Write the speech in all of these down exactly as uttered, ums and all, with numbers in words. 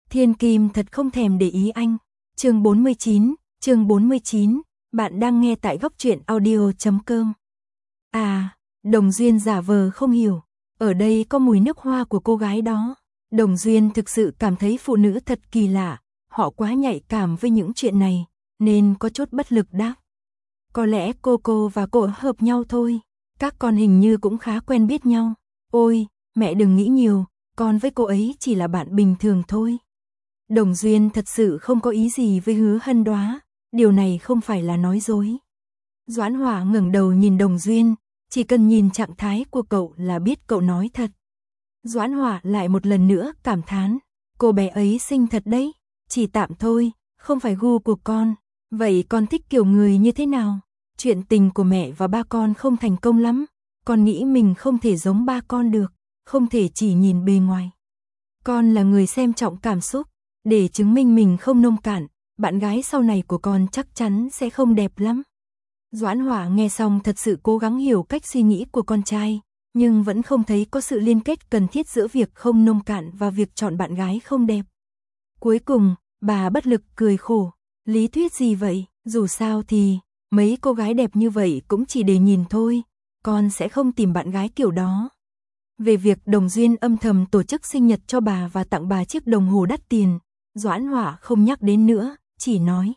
Thiên Kim thật không thèm để ý anh. Chương bốn mươi chín, chương bốn mươi chín, bạn đang nghe tại góc truyện audio chấm com. À, Đồng Duyên giả vờ không hiểu, ở đây có mùi nước hoa của cô gái đó. Đồng Duyên thực sự cảm thấy phụ nữ thật kỳ lạ, họ quá nhạy cảm với những chuyện này, nên có chút bất lực đáp. Có lẽ cô cô và cô hợp nhau thôi, các con hình như cũng khá quen biết nhau. Ôi, mẹ đừng nghĩ nhiều, con với cô ấy chỉ là bạn bình thường thôi. Đồng Duyên thật sự không có ý gì với Hứa Hân Đoá, điều này không phải là nói dối. Doãn Hòa ngẩng đầu nhìn Đồng Duyên, chỉ cần nhìn trạng thái của cậu là biết cậu nói thật. Doãn Hòa lại một lần nữa cảm thán, cô bé ấy xinh thật đấy, chỉ tạm thôi, không phải gu của con. Vậy con thích kiểu người như thế nào? Chuyện tình của mẹ và ba con không thành công lắm, con nghĩ mình không thể giống ba con được, không thể chỉ nhìn bề ngoài. Con là người xem trọng cảm xúc, để chứng minh mình không nông cạn, bạn gái sau này của con chắc chắn sẽ không đẹp lắm. Doãn Hòa nghe xong thật sự cố gắng hiểu cách suy nghĩ của con trai, nhưng vẫn không thấy có sự liên kết cần thiết giữa việc không nông cạn và việc chọn bạn gái không đẹp. Cuối cùng, bà bất lực cười khổ, lý thuyết gì vậy, dù sao thì, mấy cô gái đẹp như vậy cũng chỉ để nhìn thôi, con sẽ không tìm bạn gái kiểu đó. Về việc Đồng Duyên âm thầm tổ chức sinh nhật cho bà và tặng bà chiếc đồng hồ đắt tiền, Doãn Hòa không nhắc đến nữa, chỉ nói.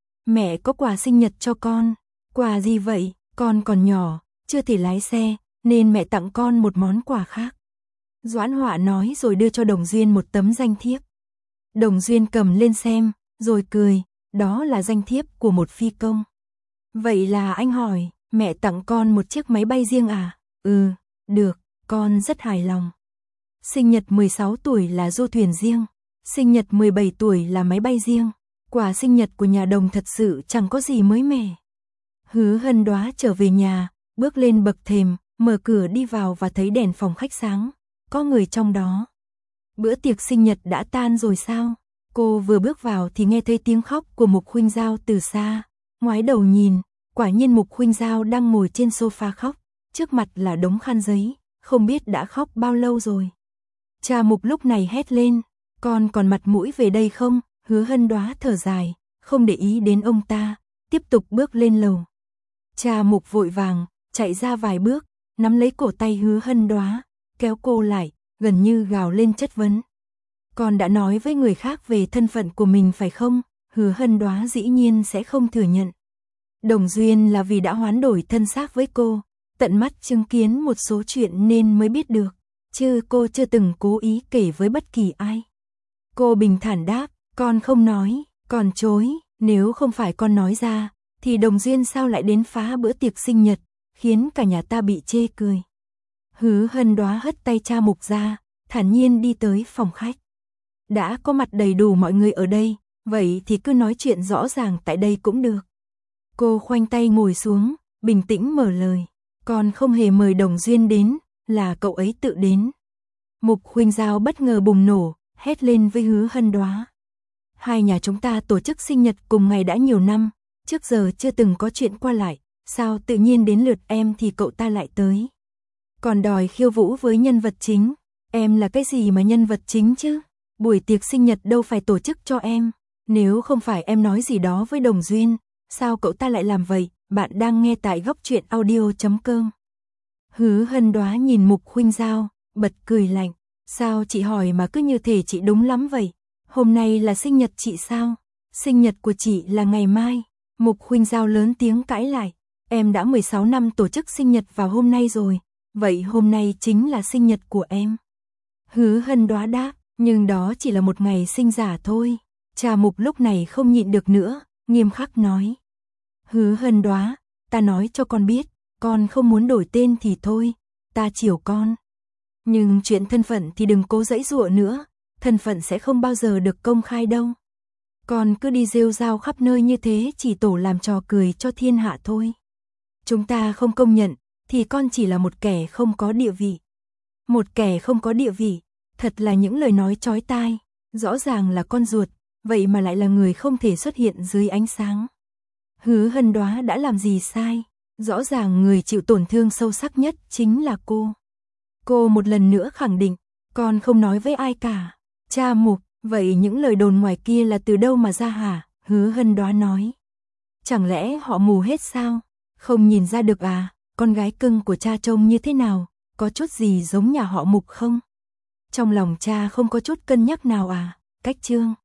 Mẹ có quà sinh nhật cho con. Quà gì vậy? Con còn nhỏ, chưa thể lái xe, nên mẹ tặng con một món quà khác. Doãn Hòa nói rồi đưa cho Đồng Duyên một tấm danh thiếp. Đồng Duyên cầm lên xem, rồi cười, đó là danh thiếp của một phi công. Vậy là anh hỏi, mẹ tặng con một chiếc máy bay riêng à? Ừ, được, con rất hài lòng. Sinh nhật mười sáu tuổi là du thuyền riêng, sinh nhật mười bảy tuổi là máy bay riêng. Quà sinh nhật của nhà Đồng thật sự chẳng có gì mới mẻ. Hứa Hân Đoá trở về nhà, bước lên bậc thềm, mở cửa đi vào và thấy đèn phòng khách sáng, có người trong đó. Bữa tiệc sinh nhật đã tan rồi sao? Cô vừa bước vào thì nghe thấy tiếng khóc của Mục Khuynh Giao từ xa, ngoái đầu nhìn, quả nhiên Mục Khuynh Giao đang ngồi trên sofa khóc, trước mặt là đống khăn giấy, không biết đã khóc bao lâu rồi. Cha Mục lúc này hét lên, con còn mặt mũi về đây không? Hứa Hân Đoá thở dài, không để ý đến ông ta, tiếp tục bước lên lầu. Cha Mục vội vàng, chạy ra vài bước, nắm lấy cổ tay Hứa Hân Đoá, kéo cô lại, gần như gào lên chất vấn. Con đã nói với người khác về thân phận của mình phải không? Hứa Hân Đoá dĩ nhiên sẽ không thừa nhận. Đồng Duyên là vì đã hoán đổi thân xác với cô, tận mắt chứng kiến một số chuyện nên mới biết được, chứ cô chưa từng cố ý kể với bất kỳ ai. Cô bình thản đáp, con không nói, còn chối, nếu không phải con nói ra, thì Đồng Duyên sao lại đến phá bữa tiệc sinh nhật, khiến cả nhà ta bị chê cười. Hứa Hân Đoá hất tay cha Mục ra, thản nhiên đi tới phòng khách. Đã có mặt đầy đủ mọi người ở đây, vậy thì cứ nói chuyện rõ ràng tại đây cũng được. Cô khoanh tay ngồi xuống, bình tĩnh mở lời. Con không hề mời Đồng Duyên đến, là cậu ấy tự đến. Mục Khuynh Giao bất ngờ bùng nổ, hét lên với Hứa Hân Đoá. Hai nhà chúng ta tổ chức sinh nhật cùng ngày đã nhiều năm, trước giờ chưa từng có chuyện qua lại, sao tự nhiên đến lượt em thì cậu ta lại tới. Còn đòi khiêu vũ với nhân vật chính, em là cái gì mà nhân vật chính chứ? Buổi tiệc sinh nhật đâu phải tổ chức cho em, nếu không phải em nói gì đó với Đồng Duyên, sao cậu ta lại làm vậy? Bạn đang nghe tại góc truyện audio chấm com. Hứa Hân Đoá nhìn Mục Khuynh Giao, bật cười lạnh, sao chị hỏi mà cứ như thể chị đúng lắm vậy? Hôm nay là sinh nhật chị sao? Sinh nhật của chị là ngày mai. Mục Khuynh Giao lớn tiếng cãi lại, em đã mười sáu năm tổ chức sinh nhật vào hôm nay rồi, vậy hôm nay chính là sinh nhật của em. Hứa Hân Đoá đáp, nhưng đó chỉ là một ngày sinh giả thôi. Cha Mục lúc này không nhịn được nữa, nghiêm khắc nói. Hứa Hân Đoá, ta nói cho con biết, con không muốn đổi tên thì thôi, ta chiều con. Nhưng chuyện thân phận thì đừng cố giãy giụa nữa, thân phận sẽ không bao giờ được công khai đâu. Con cứ đi rêu rao khắp nơi như thế chỉ tổ làm trò cười cho thiên hạ thôi. Chúng ta không công nhận, thì con chỉ là một kẻ không có địa vị. Một kẻ không có địa vị, thật là những lời nói chói tai, rõ ràng là con ruột, vậy mà lại là người không thể xuất hiện dưới ánh sáng. Hứa Hân Đoá đã làm gì sai? Rõ ràng người chịu tổn thương sâu sắc nhất chính là cô. Cô một lần nữa khẳng định, con không nói với ai cả. Cha Mục, Vậy những lời đồn ngoài kia là từ đâu mà ra hả? Hứa Hân Đoá nói. Chẳng lẽ họ mù hết sao? Không nhìn ra được à? Con gái cưng của cha trông như thế nào? Có chút gì giống nhà họ Mục không? Trong lòng cha không có chút cân nhắc nào à? Cách Trương